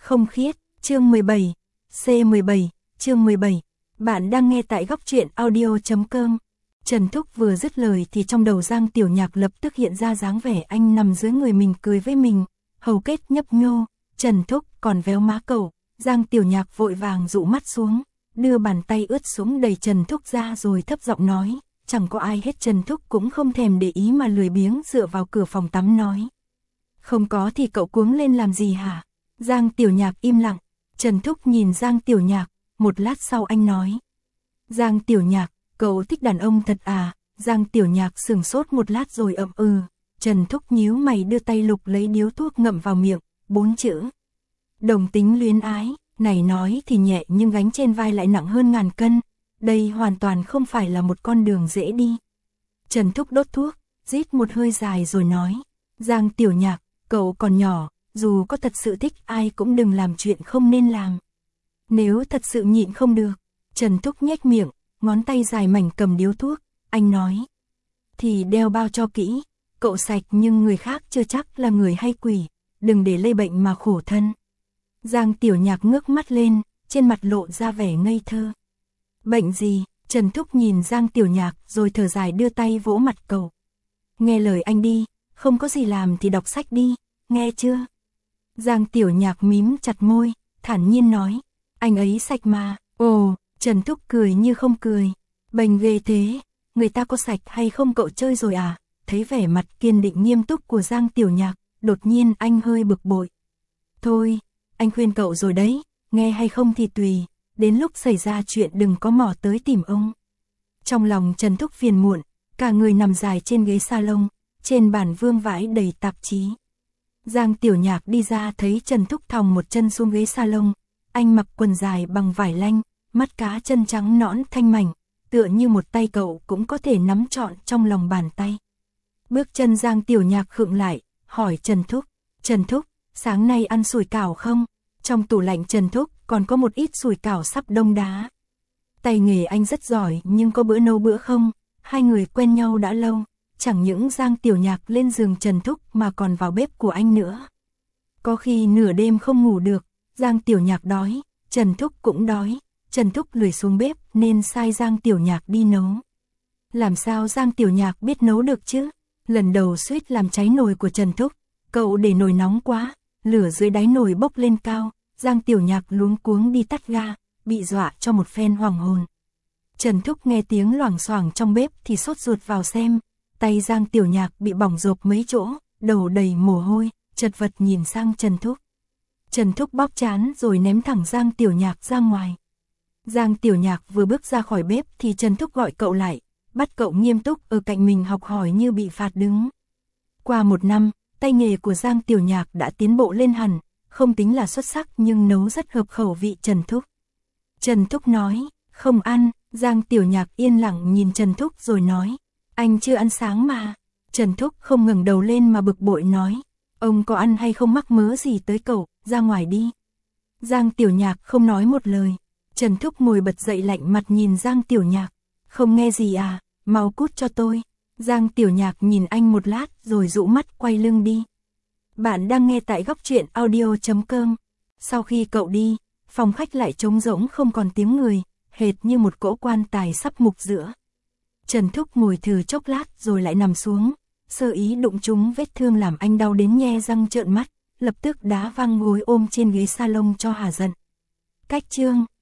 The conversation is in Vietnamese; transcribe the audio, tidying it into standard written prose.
Không khiết, chương 17, C17, chương 17. Bạn đang nghe tại góc truyện audio.com. Trần Thúc vừa dứt lời thì trong đầu Giang Tiểu Nhạc lập tức hiện ra dáng vẻ anh nằm dưới người mình cười với mình, hầu kết nhấp nhô. Trần Thúc còn véo má cậu. Giang Tiểu Nhạc vội vàng dụ mắt xuống, đưa bàn tay ướt sũng đẩy Trần Thúc ra rồi thấp giọng nói, chẳng có ai hết. Trần Thúc cũng không thèm để ý mà lười biếng dựa vào cửa phòng tắm nói. Không có thì cậu cuống lên làm gì hả? Giang Tiểu Nhạc im lặng. Trần Thúc nhìn Giang Tiểu Nhạc, một lát sau anh nói. Giang Tiểu Nhạc, cậu thích đàn ông thật à? Giang Tiểu Nhạc sửng sốt một lát rồi ậm ừ. Trần Thúc nhíu mày đưa tay lục lấy điếu thuốc ngậm vào miệng, 4 chữ. Đồng tính luyến ái, này nói thì nhẹ nhưng gánh trên vai lại nặng hơn ngàn cân. Đây hoàn toàn không phải là một con đường dễ đi. Trần Thúc đốt thuốc, rít một hơi dài rồi nói. Giang Tiểu Nhạc, cậu còn nhỏ, dù có thật sự thích ai cũng đừng làm chuyện không nên làm. Nếu thật sự nhịn không được, Trần Thúc nhếch miệng, ngón tay dài mảnh cầm điếu thuốc, anh nói. Thì đeo bao cho kỹ, cậu sạch nhưng người khác chưa chắc là người hay quỷ, đừng để lây bệnh mà khổ thân. Giang Tiểu Nhạc ngước mắt lên, trên mặt lộ ra vẻ ngây thơ. Bệnh gì? Trần Thúc nhìn Giang Tiểu Nhạc rồi thở dài đưa tay vỗ mặt cậu. Nghe lời anh đi, không có gì làm thì đọc sách đi, nghe chưa? Giang Tiểu Nhạc mím chặt môi, thản nhiên nói. Anh ấy sạch mà. Ồ, Trần Thúc cười như không cười. Bênh ghê thế, người ta có sạch hay không cậu chơi rồi à? Thấy vẻ mặt kiên định nghiêm túc của Giang Tiểu Nhạc, đột nhiên anh hơi bực bội. Thôi, anh khuyên cậu rồi đấy, nghe hay không thì tùy, đến lúc xảy ra chuyện đừng có mò tới tìm ông. Trong lòng Trần Thúc phiền muộn, cả người nằm dài trên ghế salon, trên bàn vương vãi đầy tạp chí. Giang Tiểu Nhạc đi ra thấy Trần Thúc thòng một chân xuống ghế salon, anh mặc quần dài bằng vải lanh, mắt cá chân trắng nõn thanh mảnh, tựa như một tay cậu cũng có thể nắm trọn trong lòng bàn tay. Bước chân Giang Tiểu Nhạc khựng lại, hỏi Trần Thúc, sáng nay ăn sủi cảo không? Trong tủ lạnh Trần Thúc còn có một ít sủi cảo sắp đông đá. Tay nghề anh rất giỏi nhưng có bữa nấu bữa không? Hai người quen nhau đã lâu, chẳng những Giang Tiểu Nhạc lên giường Trần Thúc mà còn vào bếp của anh nữa. Có khi nửa đêm không ngủ được, Giang Tiểu Nhạc đói, Trần Thúc cũng đói, Trần Thúc lười xuống bếp nên sai Giang Tiểu Nhạc đi nấu. Làm sao Giang Tiểu Nhạc biết nấu được chứ? Lần đầu suýt làm cháy nồi của Trần Thúc, cậu để nồi nóng quá, lửa dưới đáy nồi bốc lên cao, Giang Tiểu Nhạc luống cuống đi tắt ga, bị dọa cho một phen hoàng hồn. Trần Thúc nghe tiếng loảng xoảng trong bếp thì sốt ruột vào xem, tay Giang Tiểu Nhạc bị bỏng rộp mấy chỗ, đầu đầy mồ hôi, chật vật nhìn sang Trần Thúc. Trần Thúc bóp trán rồi ném thẳng Giang Tiểu Nhạc ra ngoài. Giang Tiểu Nhạc vừa bước ra khỏi bếp thì Trần Thúc gọi cậu lại, bắt cậu nghiêm túc ở cạnh mình học hỏi như bị phạt đứng. Qua một năm, tay nghề của Giang Tiểu Nhạc đã tiến bộ lên hẳn, không tính là xuất sắc nhưng nấu rất hợp khẩu vị Trần Thúc. Trần Thúc nói, không ăn, Giang Tiểu Nhạc yên lặng nhìn Trần Thúc rồi nói, anh chưa ăn sáng mà. Trần Thúc không ngẩng đầu lên mà bực bội nói, ông có ăn hay không mắc mớ gì tới cậu, ra ngoài đi. Giang Tiểu Nhạc không nói một lời, Trần Thúc ngồi bật dậy lạnh mặt nhìn Giang Tiểu Nhạc, không nghe gì à, mau cút cho tôi. Giang Tiểu Nhạc nhìn anh một lát rồi rũ mắt quay lưng đi. Bạn đang nghe tại góc truyện audio.com. Sau khi cậu đi, phòng khách lại trống rỗng không còn tiếng người, hệt như một cỗ quan tài sắp mục giữa. Trần Thúc ngồi thử chốc lát rồi lại nằm xuống, sơ ý đụng trúng vết thương làm anh đau đến nhe răng trợn mắt, lập tức đá văng gối ôm trên ghế salon cho hả giận. Cách chương